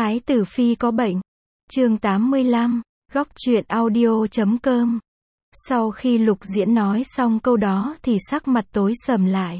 Thái tử phi có bệnh. Chương 85, góc truyện audio.com. Sau khi Lục Diễn nói xong câu đó thì sắc mặt tối sầm lại.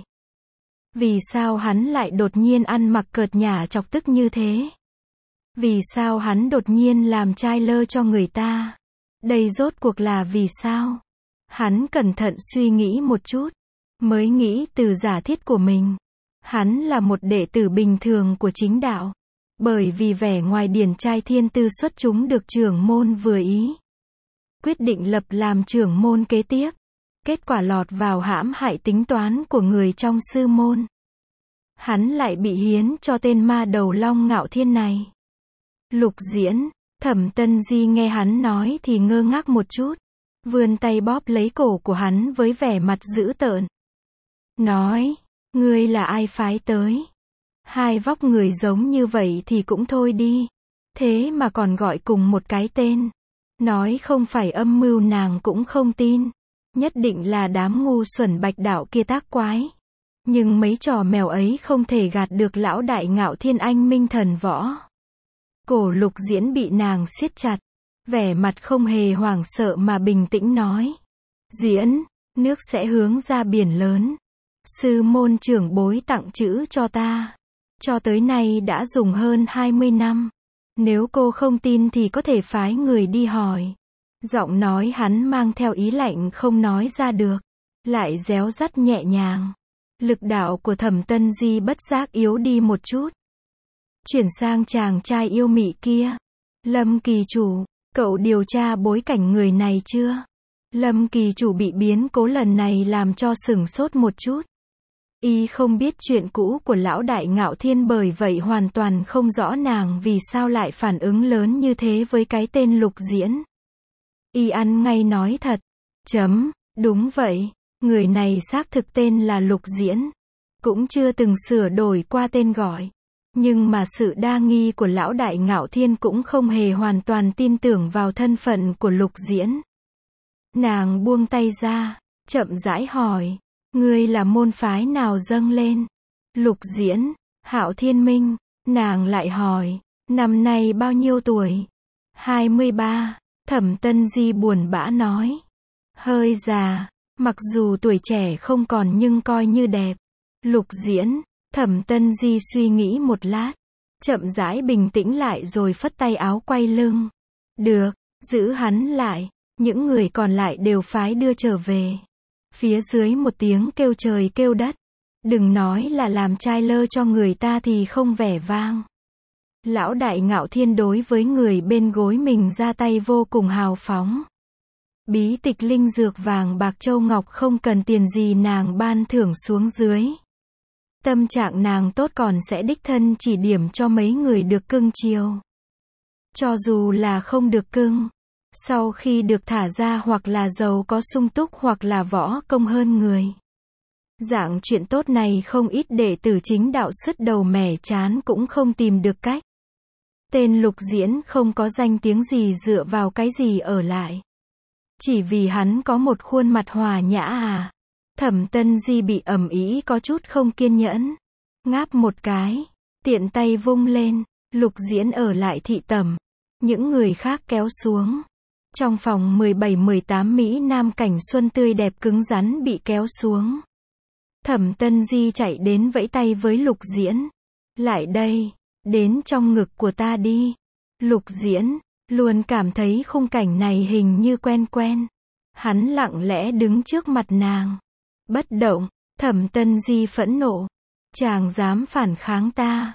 Vì sao hắn lại đột nhiên ăn mặc cợt nhả chọc tức như thế? Vì sao hắn đột nhiên làm trai lơ cho người ta? Đây rốt cuộc là vì sao? Hắn cẩn thận suy nghĩ một chút, mới nghĩ từ giả thiết của mình. Hắn là một đệ tử bình thường của chính đạo. Bởi vì vẻ ngoài điển trai thiên tư xuất chúng được trưởng môn vừa ý, quyết định lập làm trưởng môn kế tiếp. Kết quả lọt vào hãm hại tính toán của người trong sư môn. Hắn lại bị hiến cho tên ma đầu Long Ngạo Thiên này. Lục Diễn, Thẩm Tân Di nghe hắn nói thì ngơ ngác một chút, vươn tay bóp lấy cổ của hắn với vẻ mặt dữ tợn. Nói, ngươi là ai phái tới? Hai vóc người giống như vậy thì cũng thôi đi. Thế mà còn gọi cùng một cái tên. Nói không phải âm mưu nàng cũng không tin. Nhất định là đám ngu xuẩn Bạch đạo kia tác quái. Nhưng mấy trò mèo ấy không thể gạt được lão đại Ngạo Thiên anh minh thần võ. Cổ Lục Diễn bị nàng siết chặt. Vẻ mặt không hề hoảng sợ mà bình tĩnh nói. Diễn, nước sẽ hướng ra biển lớn. Sư môn trưởng bối tặng chữ cho ta. Cho tới nay đã dùng hơn 20 năm. Nếu cô không tin thì có thể phái người đi hỏi. Giọng nói hắn mang theo ý lạnh không nói ra được. Lại réo rắt nhẹ nhàng. Lực đạo của Thẩm Tân Di bất giác yếu đi một chút. Chuyển sang chàng trai yêu mị kia. Lâm kỳ chủ, cậu điều tra bối cảnh người này chưa? Lâm kỳ chủ bị biến cố lần này làm cho sửng sốt một chút. Y không biết chuyện cũ của lão đại Ngạo Thiên, bởi vậy hoàn toàn không rõ nàng vì sao lại phản ứng lớn như thế với cái tên Lục Diễn. Y ăn ngay nói thật. Đúng vậy, người này xác thực tên là Lục Diễn. Cũng chưa từng sửa đổi qua tên gọi. Nhưng mà sự đa nghi của lão đại Ngạo Thiên cũng không hề hoàn toàn tin tưởng vào thân phận của Lục Diễn. Nàng buông tay ra, chậm rãi hỏi. Ngươi là môn phái nào dâng lên? Lục Diễn, Hạo Thiên Minh. Nàng lại hỏi, năm nay bao nhiêu tuổi? 23. Thẩm Tân Di buồn bã nói. Hơi già, mặc dù tuổi trẻ không còn nhưng coi như đẹp. Lục Diễn, Thẩm Tân Di suy nghĩ một lát, chậm rãi bình tĩnh lại rồi phất tay áo quay lưng. Được, giữ hắn lại, những người còn lại đều phái đưa trở về. Phía dưới một tiếng kêu trời kêu đất. Đừng nói là làm trai lơ cho người ta thì không vẻ vang. Lão đại Ngạo Thiên đối với người bên gối mình ra tay vô cùng hào phóng. Bí tịch linh dược vàng bạc châu ngọc không cần tiền gì nàng ban thưởng xuống dưới. Tâm trạng nàng tốt còn sẽ đích thân chỉ điểm cho mấy người được cưng chiều. Cho dù là không được cưng, sau khi được thả ra hoặc là giàu có sung túc hoặc là võ công hơn người. Dạng chuyện tốt này không ít đệ tử chính đạo sứt đầu mẻ chán cũng không tìm được cách. Tên Lục Diễn không có danh tiếng gì, dựa vào cái gì ở lại? Chỉ vì hắn có một khuôn mặt hòa nhã à? Thẩm Tân Di bị ầm ĩ có chút không kiên nhẫn. Ngáp một cái, tiện tay vung lên, Lục Diễn ở lại thị tẩm. Những người khác kéo xuống. Trong phòng 17-18 Mỹ Nam cảnh xuân tươi đẹp cứng rắn bị kéo xuống. Thẩm Tân Di chạy đến vẫy tay với Lục Diễn. Lại đây, đến trong ngực của ta đi. Lục Diễn, luôn cảm thấy khung cảnh này hình như quen quen. Hắn lặng lẽ đứng trước mặt nàng. Bất động, Thẩm Tân Di phẫn nộ. Chàng dám phản kháng ta.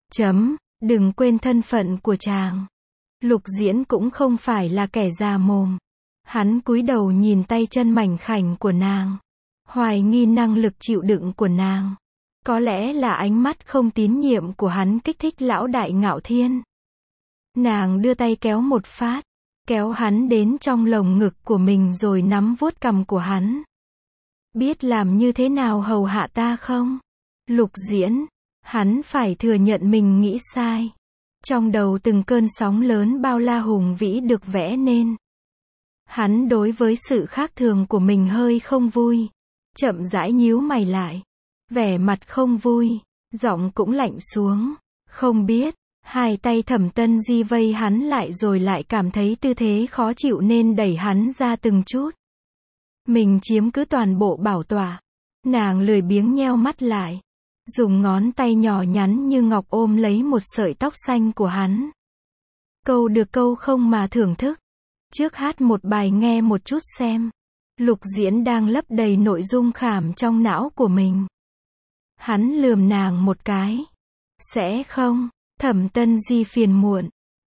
Đừng quên thân phận của chàng. Lục Diễn cũng không phải là kẻ già mồm. Hắn cúi đầu nhìn tay chân mảnh khảnh của nàng. Hoài nghi năng lực chịu đựng của nàng. Có lẽ là ánh mắt không tín nhiệm của hắn kích thích lão đại Ngạo Thiên. Nàng đưa tay kéo một phát. Kéo hắn đến trong lồng ngực của mình rồi nắm vuốt cằm của hắn. Biết làm như thế nào hầu hạ ta không? Lục Diễn, hắn phải thừa nhận mình nghĩ sai. Trong đầu từng cơn sóng lớn bao la hùng vĩ được vẽ nên. Hắn đối với sự khác thường của mình hơi không vui. Chậm rãi nhíu mày lại. Vẻ mặt không vui, giọng cũng lạnh xuống. Không biết, Hai tay Thẩm Tân Di vây hắn lại rồi lại cảm thấy tư thế khó chịu nên đẩy hắn ra từng chút. Mình chiếm cứ toàn bộ bảo tọa. Nàng lười biếng nheo mắt lại. Dùng ngón tay nhỏ nhắn như ngọc ôm lấy một sợi tóc xanh của hắn. Câu được câu không mà thưởng thức. Trước hát một bài nghe một chút xem. Lục Diễn đang lấp đầy nội dung khảm trong não của mình. Hắn lườm nàng một cái. Sẽ không? Thẩm Tân Di phiền muộn.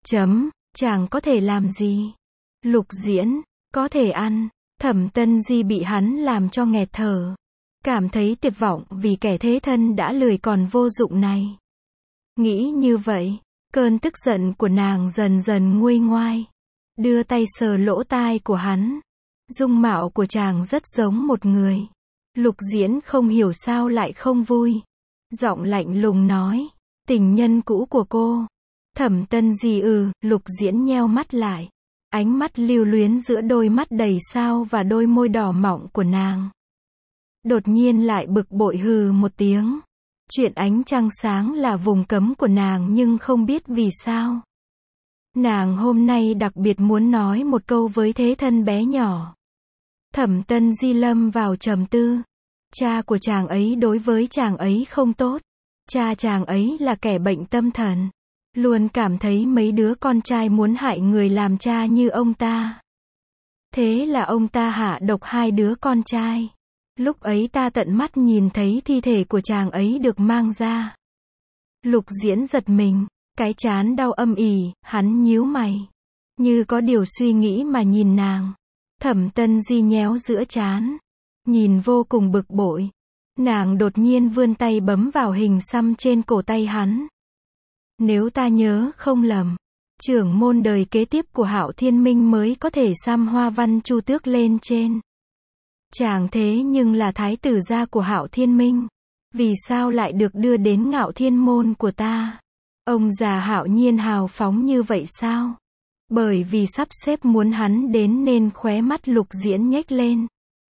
Chàng có thể làm gì? Lục Diễn, có thể ăn. Thẩm Tân Di bị hắn làm cho nghẹt thở. Cảm thấy tuyệt vọng vì kẻ thế thân đã lười còn vô dụng này. Nghĩ như vậy, cơn tức giận của nàng dần dần nguôi ngoai. Đưa tay sờ lỗ tai của hắn. Dung mạo của chàng rất giống một người. Lục Diễn không hiểu sao lại không vui. Giọng lạnh lùng nói. Tình nhân cũ của cô. Thẩm Tân Di Lục Diễn nheo mắt lại. Ánh mắt lưu luyến giữa đôi mắt đầy sao và đôi môi đỏ mọng của nàng. Đột nhiên lại bực bội hừ một tiếng. Chuyện ánh trăng sáng là vùng cấm của nàng nhưng không biết vì sao. Nàng hôm nay đặc biệt muốn nói một câu với thế thân bé nhỏ. Thẩm Tân Di lâm vào trầm tư. Cha của chàng ấy đối với chàng ấy không tốt. Cha chàng ấy là kẻ bệnh tâm thần. Luôn cảm thấy mấy đứa con trai muốn hại người làm cha như ông ta. Thế là ông ta hạ độc hai đứa con trai. Lúc ấy ta tận mắt nhìn thấy thi thể của chàng ấy được mang ra. Lục Diễn giật mình, cái trán đau âm ỉ, hắn nhíu mày. Như có điều suy nghĩ mà nhìn nàng. Thẩm Tân Di nhéo giữa trán. Nhìn vô cùng bực bội. Nàng đột nhiên vươn tay bấm vào hình xăm trên cổ tay hắn. Nếu ta nhớ không lầm, trưởng môn đời kế tiếp của Hạo Thiên Minh mới có thể xăm hoa văn chu tước lên trên. Chàng thế nhưng là thái tử gia của Hạo Thiên Minh. Vì sao lại được đưa đến Ngạo Thiên môn của ta? Ông già Hạo Nhiên hào phóng như vậy sao? Bởi vì sắp xếp muốn hắn đến nên khóe mắt Lục Diễn nhếch lên.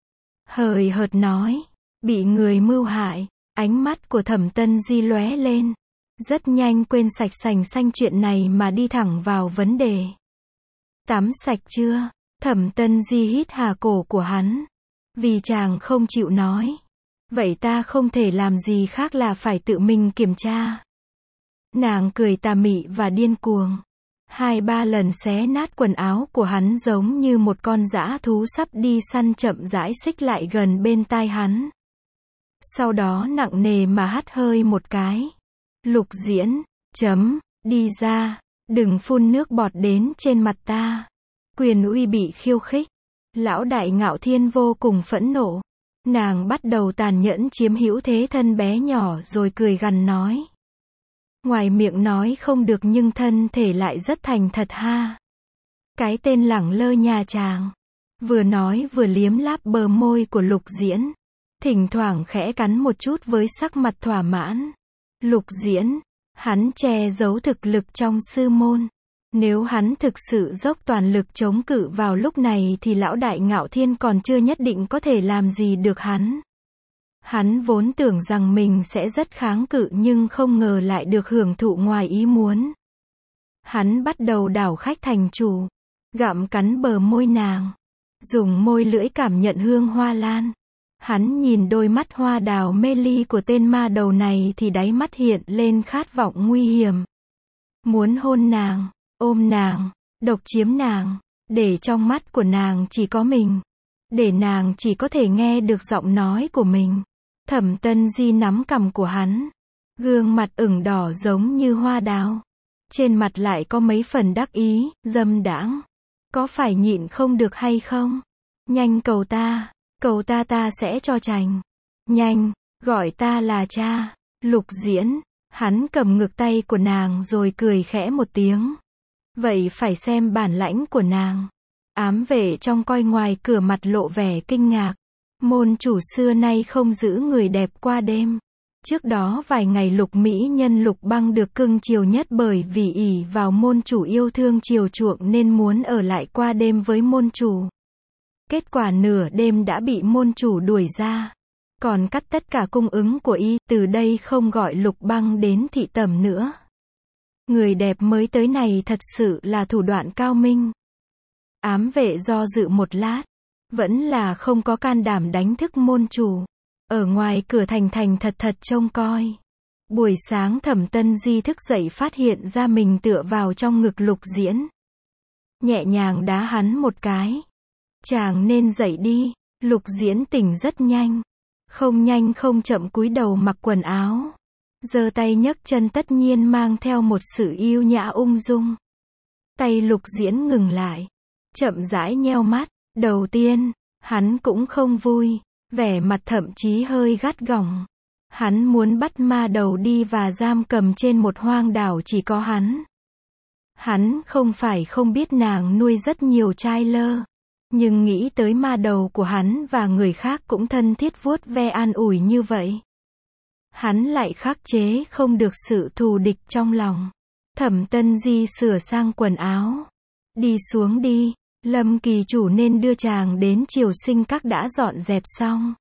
Hời hợt nói, bị người mưu hại. Ánh mắt của Thẩm Tân Di lóe lên. Rất nhanh quên sạch sành xanh chuyện này mà đi thẳng vào vấn đề. Tắm sạch chưa? Thẩm Tân Di hít hà cổ của hắn. Vì chàng không chịu nói. Vậy ta không thể làm gì khác là phải tự mình kiểm tra. Nàng cười tà mị và điên cuồng. 2-3 lần xé nát quần áo của hắn giống như một con dã thú sắp đi săn chậm rãi xích lại gần bên tai hắn. Sau đó nặng nề mà hắt hơi một cái. Lục Diễn, đi ra, đừng phun nước bọt đến trên mặt ta. Quyền uy bị khiêu khích. Lão đại Ngạo Thiên vô cùng phẫn nộ. Nàng bắt đầu tàn nhẫn chiếm hữu thế thân bé nhỏ rồi cười gằn nói. Ngoài miệng nói không được nhưng thân thể lại rất thành thật ha. Cái tên lẳng lơ nhà chàng. Vừa nói vừa liếm láp bờ môi của Lục Diễn. Thỉnh thoảng khẽ cắn một chút với sắc mặt thỏa mãn. Lục Diễn, hắn che giấu thực lực trong sư môn. Nếu hắn thực sự dốc toàn lực chống cự vào lúc này thì lão đại Ngạo Thiên còn chưa nhất định có thể làm gì được hắn. Hắn vốn tưởng rằng mình sẽ rất kháng cự nhưng không ngờ lại được hưởng thụ ngoài ý muốn. Hắn bắt đầu đảo khách thành chủ, gặm cắn bờ môi nàng, dùng môi lưỡi cảm nhận hương hoa lan. Hắn nhìn đôi mắt hoa đào mê ly của tên ma đầu này thì đáy mắt hiện lên khát vọng nguy hiểm. Muốn hôn nàng, ôm nàng, độc chiếm nàng, để trong mắt của nàng chỉ có mình. Để nàng chỉ có thể nghe được giọng nói của mình. Thẩm Tân Di nắm cằm của hắn. Gương mặt ửng đỏ giống như hoa đào. Trên mặt lại có mấy phần đắc ý, dâm đãng. Có phải nhịn không được hay không? Nhanh cầu ta ta sẽ cho chành. Nhanh, gọi ta là cha. Lục Diễn, hắn cầm ngực tay của nàng rồi cười khẽ một tiếng. Vậy phải xem bản lãnh của nàng. Ám vệ trong coi ngoài cửa mặt lộ vẻ kinh ngạc. Môn chủ xưa nay không giữ người đẹp qua đêm. Trước đó vài ngày Lục mỹ nhân Lục Băng được cưng chiều nhất bởi vì ỷ vào môn chủ yêu thương chiều chuộng nên muốn ở lại qua đêm với môn chủ. Kết quả nửa đêm đã bị môn chủ đuổi ra. Còn cắt tất cả cung ứng của y, từ đây không gọi Lục Băng đến thị tẩm nữa. Người đẹp mới tới này thật sự là thủ đoạn cao minh. Ám vệ do dự một lát, vẫn là không có can đảm đánh thức môn chủ. Ở ngoài cửa thành thành thật thật trông coi. Buổi sáng Thẩm Tân Di thức dậy phát hiện ra mình tựa vào trong ngực Lục Diễn. Nhẹ nhàng đá hắn một cái. Chàng nên dậy đi. Lục Diễn tỉnh rất nhanh. Không nhanh không chậm cúi đầu mặc quần áo. Giơ tay nhấc chân tất nhiên mang theo một sự yêu nhã ung dung. Tay Lục Diễn ngừng lại. Chậm rãi nheo mắt. Đầu tiên, hắn cũng không vui. Vẻ mặt thậm chí hơi gắt gỏng. Hắn muốn bắt ma đầu đi và giam cầm trên một hoang đảo chỉ có hắn. Hắn không phải không biết nàng nuôi rất nhiều trai lơ. Nhưng nghĩ tới ma đầu của hắn và người khác cũng thân thiết vuốt ve an ủi như vậy. Hắn lại khắc chế không được sự thù địch trong lòng. Thẩm Tân Di sửa sang quần áo. Đi xuống đi, Lâm kỳ chủ nên đưa chàng đến Triều Sinh Các đã dọn dẹp xong.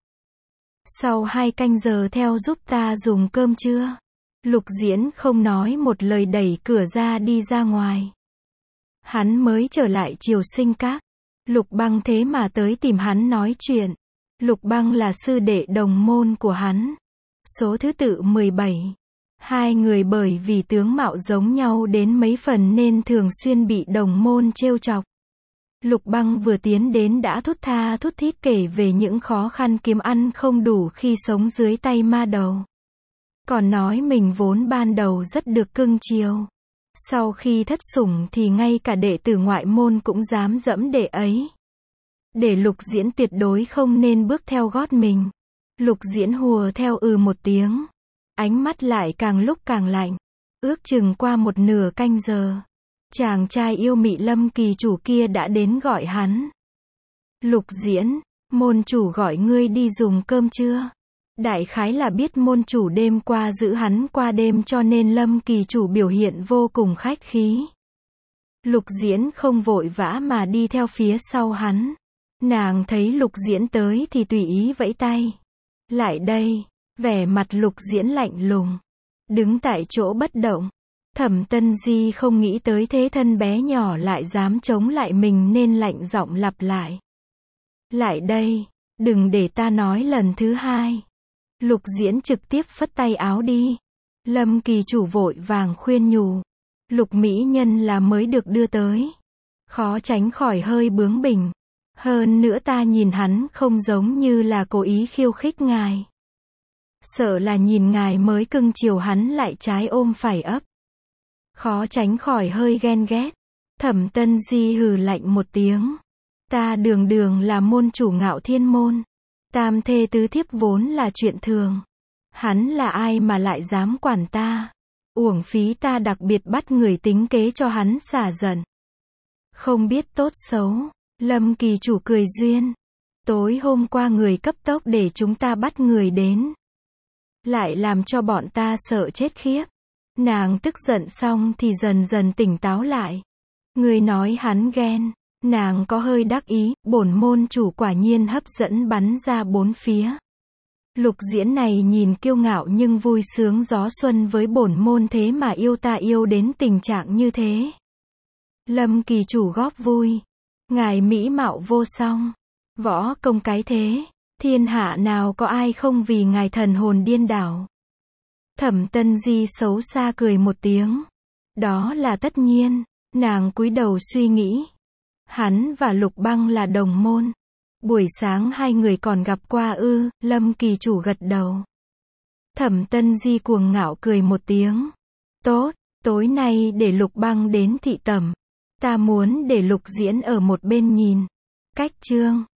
Sau 2 canh giờ theo giúp ta dùng cơm trưa. Lục Diễn không nói một lời đẩy cửa ra đi ra ngoài. Hắn mới trở lại Triều Sinh Các. Lục Băng thế mà tới tìm hắn nói chuyện. Lục Băng là sư đệ đồng môn của hắn. Số thứ tự 17. Hai người bởi vì tướng mạo giống nhau đến mấy phần nên thường xuyên bị đồng môn trêu chọc. Lục Băng vừa tiến đến đã thút tha thút thít kể về những khó khăn kiếm ăn không đủ khi sống dưới tay ma đầu. Còn nói mình vốn ban đầu rất được cưng chiều. Sau khi thất sủng thì ngay cả đệ tử ngoại môn cũng dám dẫm đệ ấy. Để Lục Diễn tuyệt đối không nên bước theo gót mình. Lục Diễn hùa theo một tiếng. Ánh mắt lại càng lúc càng lạnh. Ước chừng qua một nửa canh giờ. Chàng trai yêu mị Lâm kỳ chủ kia đã đến gọi hắn. Lục Diễn, môn chủ gọi ngươi đi dùng cơm trưa. Đại khái là biết môn chủ đêm qua giữ hắn qua đêm cho nên Lâm kỳ chủ biểu hiện vô cùng khách khí. Lục Diễn không vội vã mà đi theo phía sau hắn. Nàng thấy Lục Diễn tới thì tùy ý vẫy tay. Lại đây, vẻ mặt Lục Diễn lạnh lùng. Đứng tại chỗ bất động. Thẩm Tân Di không nghĩ tới thế thân bé nhỏ lại dám chống lại mình nên lạnh giọng lặp lại. Lại đây, đừng để ta nói lần thứ hai. Lục Diễn trực tiếp phất tay áo đi. Lâm kỳ chủ vội vàng khuyên nhủ. Lục mỹ nhân là mới được đưa tới. Khó tránh khỏi hơi bướng bỉnh. Hơn nữa ta nhìn hắn không giống như là cố ý khiêu khích ngài. Sợ là nhìn ngài mới cưng chiều hắn lại trái ôm phải ấp. Khó tránh khỏi hơi ghen ghét. Thẩm Tân Di hừ lạnh một tiếng. Ta đường đường là môn chủ Ngạo Thiên môn. Tam thê tứ thiếp vốn là chuyện thường. Hắn là ai mà lại dám quản ta. Uổng phí ta đặc biệt bắt người tính kế cho hắn xả giận. Không biết tốt xấu. Lâm kỳ chủ cười duyên. Tối hôm qua người cấp tốc để chúng ta bắt người đến. Lại làm cho bọn ta sợ chết khiếp. Nàng tức giận xong thì dần dần tỉnh táo lại. Người nói hắn ghen. Nàng có hơi đắc ý, bổn môn chủ quả nhiên hấp dẫn bắn ra bốn phía. Lục Diễn này nhìn kiêu ngạo nhưng vui sướng gió xuân với bổn môn thế mà yêu ta yêu đến tình trạng như thế. Lâm kỳ chủ góp vui. Ngài mỹ mạo vô song. Võ công cái thế. Thiên hạ nào có ai không vì ngài thần hồn điên đảo. Thẩm Tân Di xấu xa cười một tiếng. Đó là tất nhiên. Nàng cúi đầu suy nghĩ. Hắn và Lục Băng là đồng môn. Buổi sáng hai người còn gặp qua ư? Lâm kỳ chủ gật đầu. Thẩm Tân Di cuồng ngạo cười một tiếng. Tốt, tối nay để Lục Băng đến thị tẩm. Ta muốn để Lục Diễn ở một bên nhìn. Cách chương